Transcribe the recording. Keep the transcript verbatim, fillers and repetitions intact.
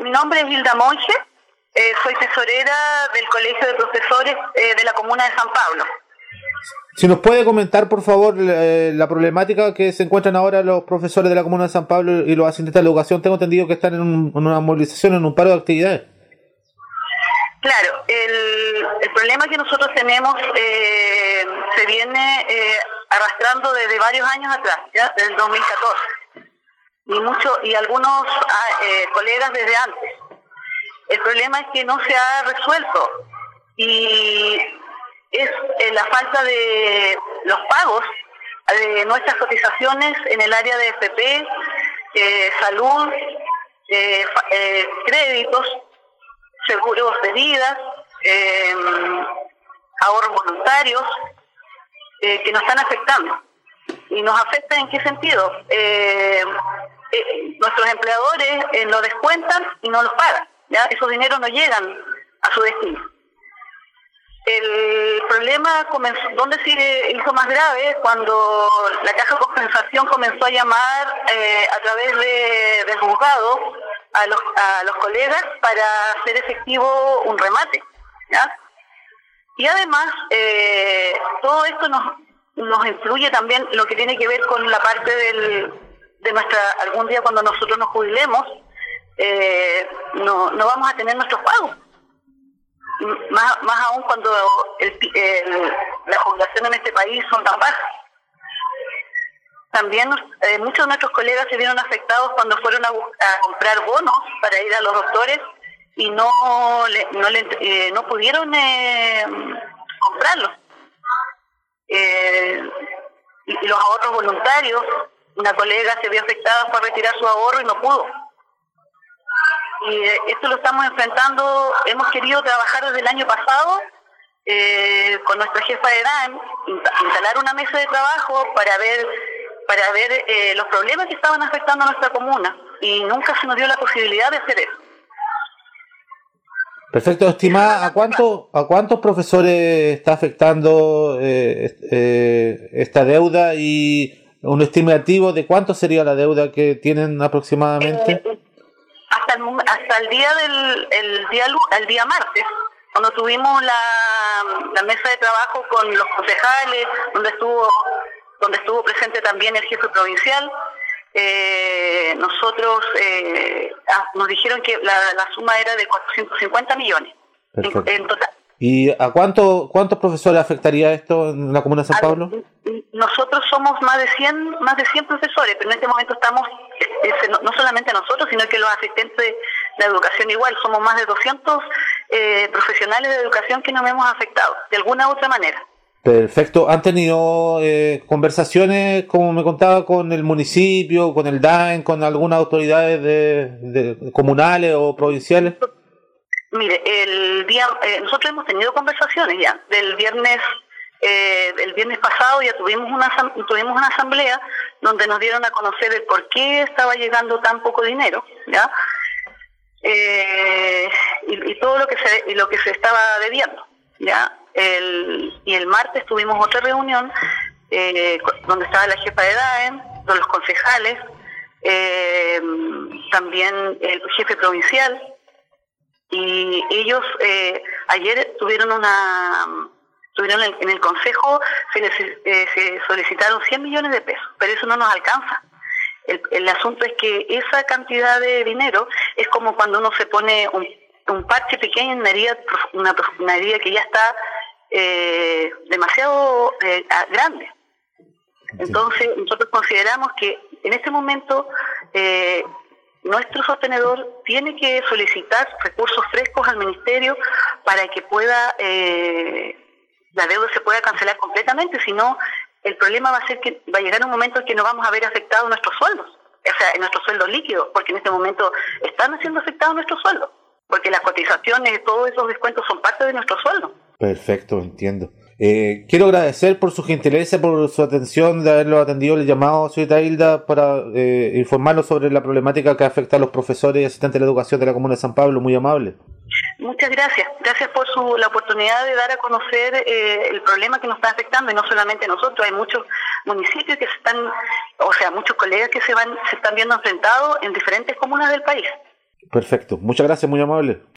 mi nombre es Hilda Monge, eh, soy tesorera del Colegio de Profesores eh, de la Comuna de San Pablo. Si nos puede comentar, por favor, eh, la problemática que se encuentran ahora los profesores de la Comuna de San Pablo y los asistentes de la educación. Tengo entendido que están en, un, en una movilización, en un paro de actividades. Claro, el, el problema que nosotros tenemos eh, se viene eh, arrastrando desde varios años atrás, ya desde el dos mil catorce, y mucho, y algunos eh, colegas desde antes. El problema es que no se ha resuelto y es eh, la falta de los pagos de nuestras cotizaciones en el área de F P, eh, salud, eh, eh, créditos, seguros de vida, eh, ahorros voluntarios, eh, que nos están afectando. ¿Y nos afecta en qué sentido? Eh, eh, nuestros empleadores eh, lo descuentan y no los pagan, ¿ya? Esos dineros no llegan a su destino. El problema comenzó, ¿dónde se hizo más grave? Cuando la Caja de Compensación comenzó a llamar eh, a través de, del juzgado a los, a los colegas para hacer efectivo un remate, ¿ya? Y además, eh, todo esto nos, nos influye también lo que tiene que ver con la parte del, de nuestra, algún día cuando nosotros nos jubilemos, eh, no, no vamos a tener nuestros pagos. Más, más aún cuando el, el, la jubilación en este país son tan bajas. También eh, muchos de nuestros colegas se vieron afectados cuando fueron a, a comprar bonos para ir a los doctores y no le, no, le, eh, no pudieron eh, comprarlos. Eh, y, y los ahorros voluntarios, una colega se vio afectada para retirar su ahorro y no pudo. Y eh, esto lo estamos enfrentando, hemos querido trabajar desde el año pasado eh, con nuestra jefa de DAEM, instalar una mesa de trabajo para ver para ver eh, los problemas que estaban afectando a nuestra comuna, y nunca se nos dio la posibilidad de hacer eso. Perfecto, estimada, ¿a cuánto, a cuántos profesores está afectando eh, eh, esta deuda y un estimativo de cuánto sería la deuda que tienen aproximadamente? Eh, hasta, el, hasta el día del el día el día martes, cuando tuvimos la, la mesa de trabajo con los concejales, donde estuvo donde estuvo presente también el jefe provincial, eh, nosotros eh, nos dijeron que la, la suma era de cuatrocientos cincuenta millones en, en total. ¿Y a cuánto cuántos profesores afectaría esto en la Comuna de San Pablo? Nosotros somos más de cien más de cien profesores, pero en este momento estamos, es, no, no solamente nosotros, sino que los asistentes de la educación igual, somos más de doscientos eh, profesionales de educación que nos hemos afectado, de alguna u otra manera. Perfecto. ¿Han tenido eh, conversaciones, como me contaba, con el municipio, con el DAEM, con algunas autoridades de, de comunales o provinciales? Mire, el día eh, nosotros hemos tenido conversaciones ya. Del viernes, eh, el viernes pasado ya tuvimos una tuvimos una asamblea donde nos dieron a conocer el por qué estaba llegando tan poco dinero, ya, eh, y, y todo lo que se y lo que se estaba debiendo, ya. El, y el martes tuvimos otra reunión eh, donde estaba la jefa de DAEM, con los concejales, eh, también el jefe provincial, y ellos eh, ayer tuvieron una tuvieron en el, en el consejo se, les, eh, se solicitaron cien millones de pesos, pero eso no nos alcanza. El, el asunto es que esa cantidad de dinero es como cuando uno se pone un, un parche pequeño en una herida, una, una herida que ya está Eh, demasiado eh, grande. Entonces nosotros consideramos que en este momento eh, nuestro sostenedor tiene que solicitar recursos frescos al ministerio para que pueda eh, la deuda se pueda cancelar completamente, si no el problema va a ser que va a llegar un momento en que no vamos a ver afectados nuestros sueldos, o sea, en nuestros sueldos líquidos, porque en este momento están siendo afectados nuestros sueldos, porque las cotizaciones, todos esos descuentos son parte de nuestro sueldo. Perfecto, entiendo. Eh, quiero agradecer por su gentileza, por su atención, de haberlo atendido el llamado, señorita Hilda, para eh, informarnos sobre la problemática que afecta a los profesores y asistentes de la educación de la Comuna de San Pablo. Muy amable. Muchas gracias. Gracias por su, la oportunidad de dar a conocer eh, el problema que nos está afectando, y no solamente nosotros, hay muchos municipios que se están, o sea, muchos colegas que se van se están viendo enfrentados en diferentes comunas del país. Perfecto. Muchas gracias, muy amable.